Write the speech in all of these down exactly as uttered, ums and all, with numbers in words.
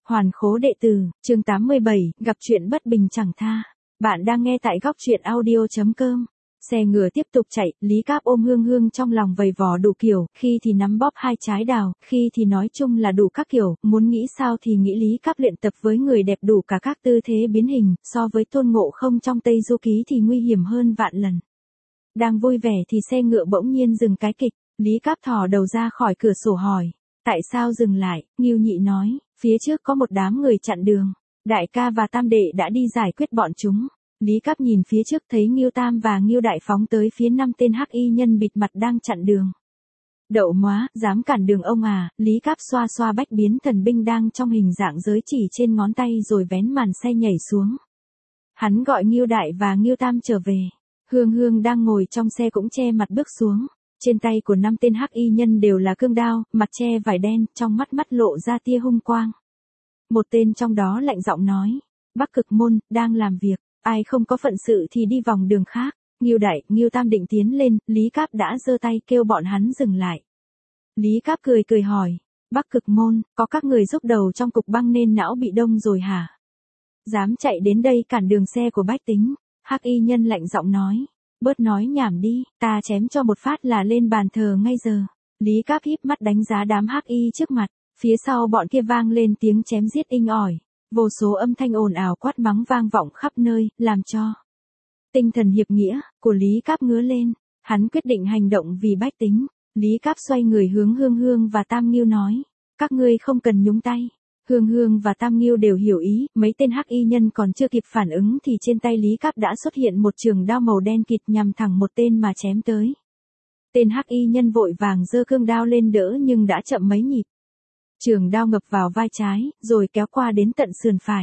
Hoàn khố đệ tử, chương tám mươi bảy, gặp chuyện bất bình chẳng tha. Bạn đang nghe tại góc truyện audio.com. Xe ngựa tiếp tục chạy, Lý Cáp ôm Hương Hương trong lòng vầy vò đủ kiểu, khi thì nắm bóp hai trái đào, khi thì nói chung là đủ các kiểu, muốn nghĩ sao thì nghĩ. Lý Cáp luyện tập với người đẹp đủ cả các tư thế biến hình, so với Tôn Ngộ Không trong Tây Du Ký thì nguy hiểm hơn vạn lần. Đang vui vẻ thì xe ngựa bỗng nhiên dừng cái kịch, Lý Cáp thò đầu ra khỏi cửa sổ hỏi. Tại sao dừng lại? Ngưu Nhị nói, phía trước có một đám người chặn đường. Đại ca và Tam đệ đã đi giải quyết bọn chúng. Lý Cáp nhìn phía trước thấy Ngưu Tam và Ngưu Đại phóng tới phía năm tên hắc y nhân bịt mặt đang chặn đường. Đậu móa, dám cản đường ông à? Lý Cáp xoa xoa bách biến thần binh đang trong hình dạng giới chỉ trên ngón tay rồi vén màn xe nhảy xuống. Hắn gọi Ngưu Đại và Ngưu Tam trở về. Hương Hương đang ngồi trong xe cũng che mặt bước xuống. Trên tay của năm tên hắc y nhân đều là cương đao, mặt che vải đen, trong mắt mắt lộ ra tia hung quang. Một tên trong đó lạnh giọng nói, Bắc Cực Môn, đang làm việc, ai không có phận sự thì đi vòng đường khác. Ngưu Đại, Ngưu Tam định tiến lên, Lý Cáp đã giơ tay kêu bọn hắn dừng lại. Lý Cáp cười cười hỏi, Bắc Cực Môn, có các người giúp đầu trong cục băng nên não bị đông rồi hả? Dám chạy đến đây cản đường xe của bách tính. Hắc y nhân lạnh giọng nói. Bớt nói nhảm đi, ta chém cho một phát là lên bàn thờ ngay giờ. Lý Cáp híp mắt đánh giá đám hắc y trước mặt, phía sau bọn kia vang lên tiếng chém giết inh ỏi, vô số âm thanh ồn ào quát mắng vang vọng khắp nơi, làm cho tinh thần hiệp nghĩa của Lý Cáp ngứa lên, hắn quyết định hành động vì bách tính. Lý Cáp xoay người hướng Hương Hương và Tam Ngưu nói, các ngươi không cần nhúng tay. Hương Hương và Tam Ngưu đều hiểu ý, mấy tên hắc y nhân còn chưa kịp phản ứng thì trên tay Lý Cáp đã xuất hiện một trường đao màu đen kịt nhằm thẳng một tên mà chém tới. Tên hắc y nhân vội vàng giơ cương đao lên đỡ nhưng đã chậm mấy nhịp. Trường đao ngập vào vai trái, rồi kéo qua đến tận sườn phải.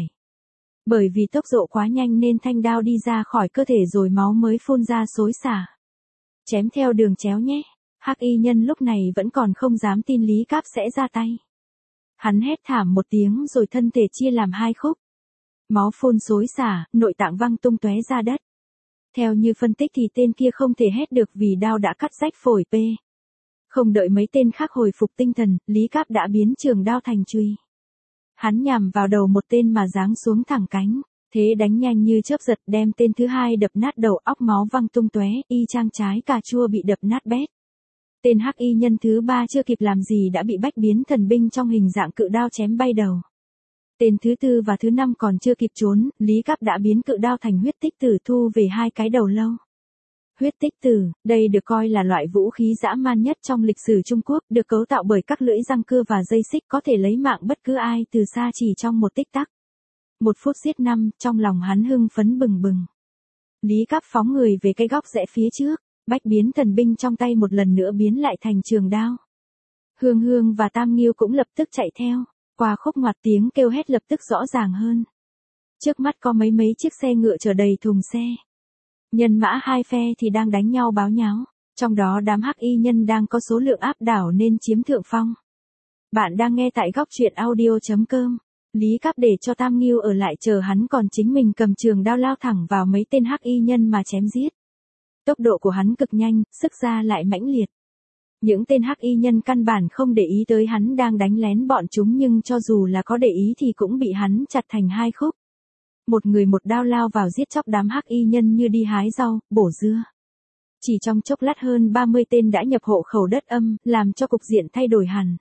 Bởi vì tốc độ quá nhanh nên thanh đao đi ra khỏi cơ thể rồi máu mới phun ra xối xả. Chém theo đường chéo nhé. Hắc y nhân lúc này vẫn còn không dám tin Lý Cáp sẽ ra tay. Hắn hét thảm một tiếng rồi thân thể chia làm hai khúc. Máu phun xối xả, nội tạng văng tung tóe ra đất. Theo như phân tích thì tên kia không thể hét được vì đao đã cắt rách phổi p. Không đợi mấy tên khác hồi phục tinh thần, Lý Cáp đã biến trường đao thành chùy. Hắn nhằm vào đầu một tên mà giáng xuống thẳng cánh, thế đánh nhanh như chớp giật đem tên thứ hai đập nát đầu, óc máu văng tung tóe, y chang trái cà chua bị đập nát bét. Tên hắc y nhân thứ ba chưa kịp làm gì đã bị bách biến thần binh trong hình dạng cự đao chém bay đầu. Tên thứ tư và thứ năm còn chưa kịp trốn, Lý Cáp đã biến cự đao thành huyết tích tử thu về hai cái đầu lâu. Huyết tích tử, đây được coi là loại vũ khí dã man nhất trong lịch sử Trung Quốc, được cấu tạo bởi các lưỡi răng cưa và dây xích có thể lấy mạng bất cứ ai từ xa chỉ trong một tích tắc. Một phút giết năm, trong lòng hắn hưng phấn bừng bừng. Lý Cáp phóng người về cái góc rẽ phía trước. Bách biến thần binh trong tay một lần nữa biến lại thành trường đao. Hương Hương và Tam Ngưu cũng lập tức chạy theo, qua khúc ngoặt tiếng kêu hét lập tức rõ ràng hơn. Trước mắt có mấy mấy chiếc xe ngựa chở đầy thùng xe. Nhân mã hai phe thì đang đánh nhau báo nháo, trong đó đám hắc y nhân đang có số lượng áp đảo nên chiếm thượng phong. Bạn đang nghe tại góc truyện audio.com. Lý Cáp để cho Tam Ngưu ở lại chờ hắn còn chính mình cầm trường đao lao thẳng vào mấy tên hắc y nhân mà chém giết. Tốc độ của hắn cực nhanh, sức ra lại mãnh liệt. Những tên hắc y nhân căn bản không để ý tới hắn đang đánh lén bọn chúng nhưng cho dù là có để ý thì cũng bị hắn chặt thành hai khúc. Một người một đao lao vào giết chóc đám hắc y nhân như đi hái rau, bổ dưa. Chỉ trong chốc lát hơn ba mươi tên đã nhập hộ khẩu đất âm, làm cho cục diện thay đổi hẳn.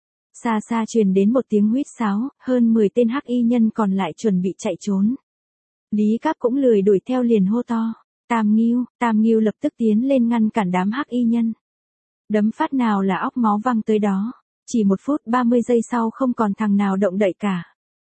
Xa xa truyền đến một tiếng huýt sáo, hơn mười tên hắc y nhân còn lại chuẩn bị chạy trốn. Lý Cáp cũng lười đuổi theo liền hô to. Tam Ngưu, Tam Ngưu lập tức tiến lên ngăn cản đám hắc y nhân. Đấm phát nào là óc máu văng tới đó. Chỉ một phút ba mươi giây sau không còn thằng nào động đậy cả.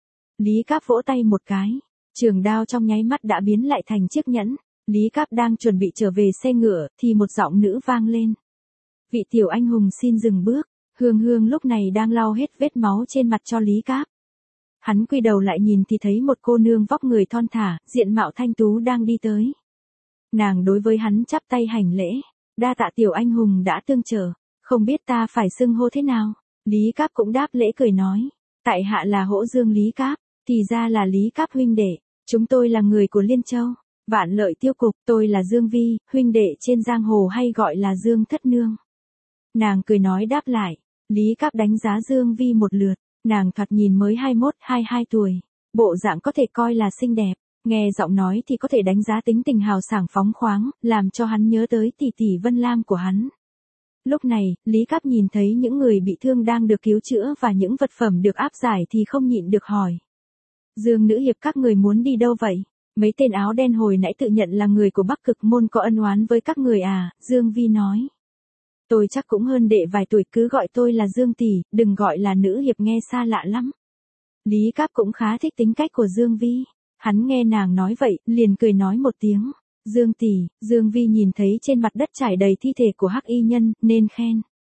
Lý Cáp vỗ tay một cái. Trường đao trong nháy mắt đã biến lại thành chiếc nhẫn. Lý Cáp đang chuẩn bị trở về xe ngựa thì một giọng nữ vang lên. Vị tiểu anh hùng xin dừng bước. Hương Hương lúc này đang lau hết vết máu trên mặt cho Lý Cáp. Hắn quy đầu lại nhìn thì thấy một cô nương vóc người thon thả, diện mạo thanh tú đang đi tới. Nàng đối với hắn chắp tay hành lễ, đa tạ tiểu anh hùng đã tương trợ, không biết ta phải xưng hô thế nào. Lý Cáp cũng đáp lễ cười nói, tại hạ là Hỗ Dương Lý Cáp, thì ra là Lý Cáp huynh đệ, chúng tôi là người của Liên Châu, Vạn Lợi tiêu cục, tôi là Dương Vi, huynh đệ trên giang hồ hay gọi là Dương Thất Nương. Nàng cười nói đáp lại, Lý Cáp đánh giá Dương Vi một lượt, Nàng thoạt nhìn mới hai mươi mốt, hai mươi hai tuổi, bộ dạng có thể coi là xinh đẹp, nghe giọng nói thì có thể đánh giá tính tình hào sảng phóng khoáng, làm cho hắn nhớ tới tỷ tỷ Vân Lam của hắn. Lúc này, Lý Cáp nhìn thấy những người bị thương đang được cứu chữa và những vật phẩm được áp giải thì không nhịn được hỏi. Dương nữ hiệp các người muốn đi đâu vậy? Mấy tên áo đen hồi nãy tự nhận là người của Bắc Cực Môn có ân oán với các người à, Dương Vi nói. Tôi chắc cũng hơn đệ vài tuổi, cứ gọi tôi là Dương tỷ, đừng gọi là nữ hiệp nghe xa lạ lắm. Lý Cáp cũng khá thích tính cách của Dương Vi. Hắn nghe nàng nói vậy, liền cười nói một tiếng. Dương tỷ, Dương Vi nhìn thấy trên mặt đất trải đầy thi thể của hắc y nhân, nên khen.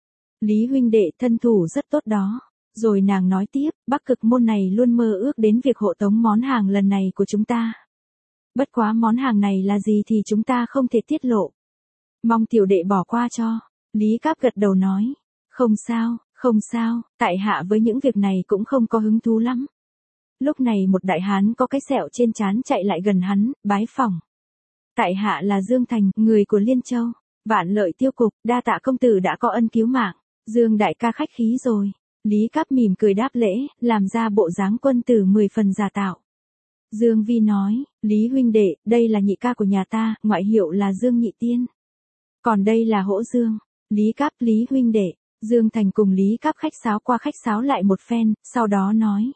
Lý huynh đệ thân thủ rất tốt đó. Rồi nàng nói tiếp, Bắc Cực Môn này luôn mơ ước đến việc hộ tống món hàng lần này của chúng ta. Bất quá món hàng này là gì thì chúng ta không thể tiết lộ. Mong tiểu đệ bỏ qua cho. Lý Cáp gật đầu nói. Không sao, không sao, tại hạ với những việc này cũng không có hứng thú lắm. Lúc này một đại hán có cái sẹo trên trán chạy lại gần hắn, bái phỏng. Tại hạ là Dương Thành, người của Liên Châu. Vạn Lợi Tiêu Cục, đa tạ công tử đã có ân cứu mạng. Dương đại ca khách khí rồi. Lý Cáp mỉm cười đáp lễ, làm ra bộ dáng quân tử mười phần giả tạo. Dương Vi nói, Lý huynh đệ, đây là nhị ca của nhà ta, ngoại hiệu là Dương Nhị Tiên. Còn đây là Hỗ Dương. Lý Cáp, Lý huynh đệ. Dương Thành cùng Lý Cáp khách sáo qua khách sáo lại một phen, sau đó nói.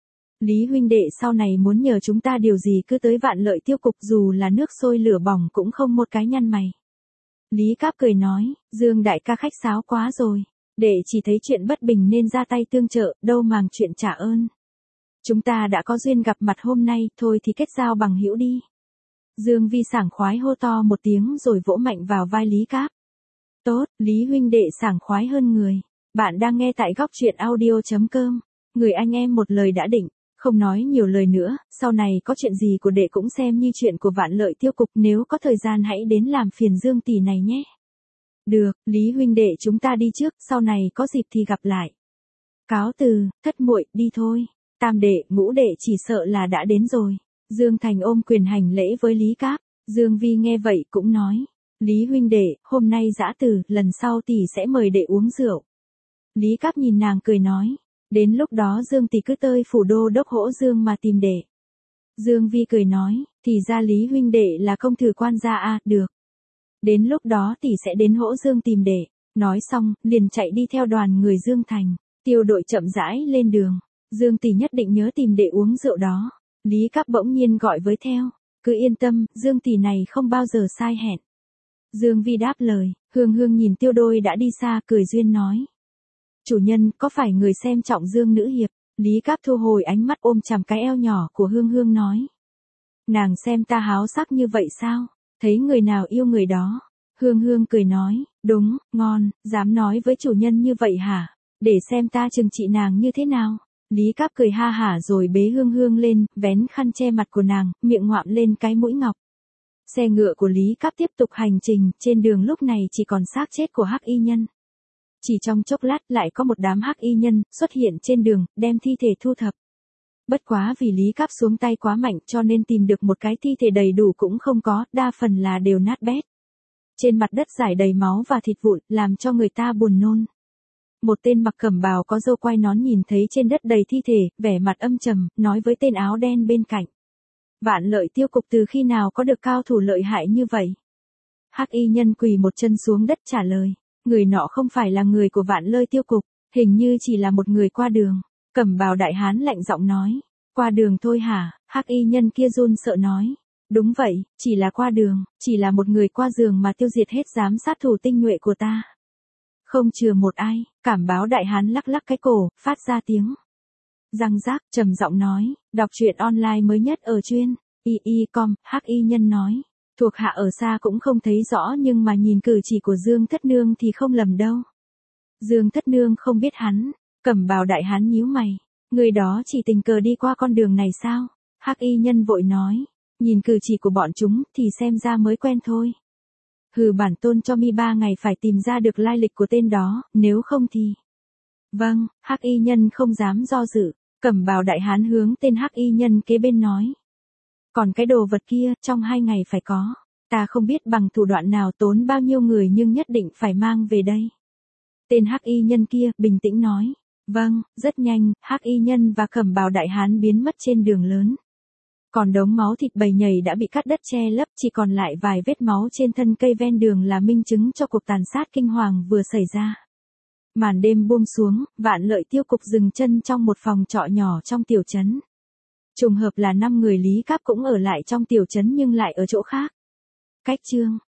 Lý huynh đệ sau này muốn nhờ chúng ta điều gì cứ tới Vạn Lợi Tiêu Cục, dù là nước sôi lửa bỏng cũng không một cái nhăn mày. Lý Cáp cười nói, Dương đại ca khách sáo quá rồi. Đệ chỉ thấy chuyện bất bình nên ra tay tương trợ, đâu màng chuyện trả ơn. Chúng ta đã có duyên gặp mặt hôm nay, thôi thì kết giao bằng hữu đi. Dương Vi sảng khoái hô to một tiếng rồi vỗ mạnh vào vai Lý Cáp. Tốt, Lý huynh đệ sảng khoái hơn người. Bạn đang nghe tại góc truyện audio chấm com. Người anh em một lời đã định, không nói nhiều lời nữa, sau này có chuyện gì của đệ cũng xem như chuyện của Vạn Lợi Tiêu Cục, nếu có thời gian hãy đến làm phiền Dương tỷ này nhé. Được, Lý huynh đệ chúng ta đi trước, sau này có dịp thì gặp lại. Cáo từ, thất muội, đi thôi. Tam đệ, ngũ đệ chỉ sợ là đã đến rồi. Dương Thành ôm quyền hành lễ với Lý Cáp. Dương Vi nghe vậy cũng nói. Lý huynh đệ, hôm nay giã từ, lần sau tỷ sẽ mời đệ uống rượu. Lý Cáp nhìn nàng cười nói. Đến lúc đó Dương tỷ cứ tơi phủ đô đốc Hỗ Dương mà tìm đệ. Dương Vi cười nói, thì ra Lý huynh đệ là công tử quan gia a, à, được. Đến lúc đó tỷ sẽ đến Hỗ Dương tìm đệ. Nói xong, liền chạy đi theo đoàn người Dương Thành. Tiêu đội chậm rãi lên đường. Dương tỷ nhất định nhớ tìm đệ uống rượu đó. Lý Cáp bỗng nhiên gọi với theo. Cứ yên tâm, Dương tỷ này không bao giờ sai hẹn. Dương Vi đáp lời. Hương Hương nhìn tiêu đôi đã đi xa, cười duyên nói. Chủ nhân, có phải người xem trọng Dương nữ hiệp? Lý Cáp thu hồi ánh mắt ôm chằm cái eo nhỏ của Hương Hương nói. Nàng xem ta háo sắc như vậy sao? Thấy người nào yêu người đó. Hương Hương cười nói, đúng, ngon, dám nói với chủ nhân như vậy hả? Để xem ta trừng trị nàng như thế nào. Lý Cáp cười ha hả rồi bế Hương Hương lên, vén khăn che mặt của nàng, miệng ngoạm lên cái mũi ngọc. Xe ngựa của Lý Cáp tiếp tục hành trình, trên đường lúc này chỉ còn xác chết của hắc y nhân. Chỉ trong chốc lát lại có một đám hắc y nhân xuất hiện trên đường, đem thi thể thu thập. Bất quá vì Lý Cáp xuống tay quá mạnh cho nên tìm được một cái thi thể đầy đủ cũng không có, đa phần là đều nát bét. Trên mặt đất rải đầy máu và thịt vụn, làm cho người ta buồn nôn. Một tên mặc cẩm bào có râu quai nón nhìn thấy trên đất đầy thi thể, vẻ mặt âm trầm, nói với tên áo đen bên cạnh. Vạn Lợi Tiêu Cục từ khi nào có được cao thủ lợi hại như vậy? Hắc y nhân quỳ một chân xuống đất trả lời. Người nọ không phải là người của Vạn Lợi Tiêu Cục, hình như chỉ là một người qua đường. Cẩm bào đại hán lạnh giọng nói. Qua đường thôi hả? Hắc y nhân kia run sợ nói. Đúng vậy, chỉ là qua đường, chỉ là một người qua giường mà tiêu diệt hết giám sát thủ tinh nhuệ của ta. Không chừa một ai, Cẩm bào đại hán lắc lắc cái cổ, phát ra tiếng. Răng rác, trầm giọng nói, đọc truyện online mới nhất ở chuyên. Y Y com, Hắc y nhân nói. Thuộc hạ ở xa cũng không thấy rõ nhưng mà nhìn cử chỉ của Dương Thất Nương thì không lầm đâu. Dương Thất Nương không biết hắn. Cẩm bào đại hán nhíu mày. Người đó chỉ tình cờ đi qua con đường này sao? Hắc y nhân vội nói. Nhìn cử chỉ của bọn chúng thì xem ra mới quen thôi. Hừ, bản tôn cho mi ba ngày phải tìm ra được lai lịch của tên đó, nếu không thì... Vâng, Hắc y nhân không dám do dự. Cẩm bào đại hán hướng tên Hắc y nhân kế bên nói. Còn cái đồ vật kia, trong hai ngày phải có. Ta không biết bằng thủ đoạn nào, tốn bao nhiêu người nhưng nhất định phải mang về đây. Tên Hắc y nhân kia bình tĩnh nói. Vâng, rất nhanh, hắc y nhân và cẩm bào đại hán biến mất trên đường lớn. Còn đống máu thịt bầy nhầy đã bị cắt đất che lấp, chỉ còn lại vài vết máu trên thân cây ven đường là minh chứng cho cuộc tàn sát kinh hoàng vừa xảy ra. Màn đêm buông xuống, Vạn Lợi tiêu cục dừng chân trong một phòng trọ nhỏ trong tiểu trấn. Trùng hợp là năm người Lý Cáp cũng ở lại trong tiểu trấn nhưng lại ở chỗ khác. Cách chương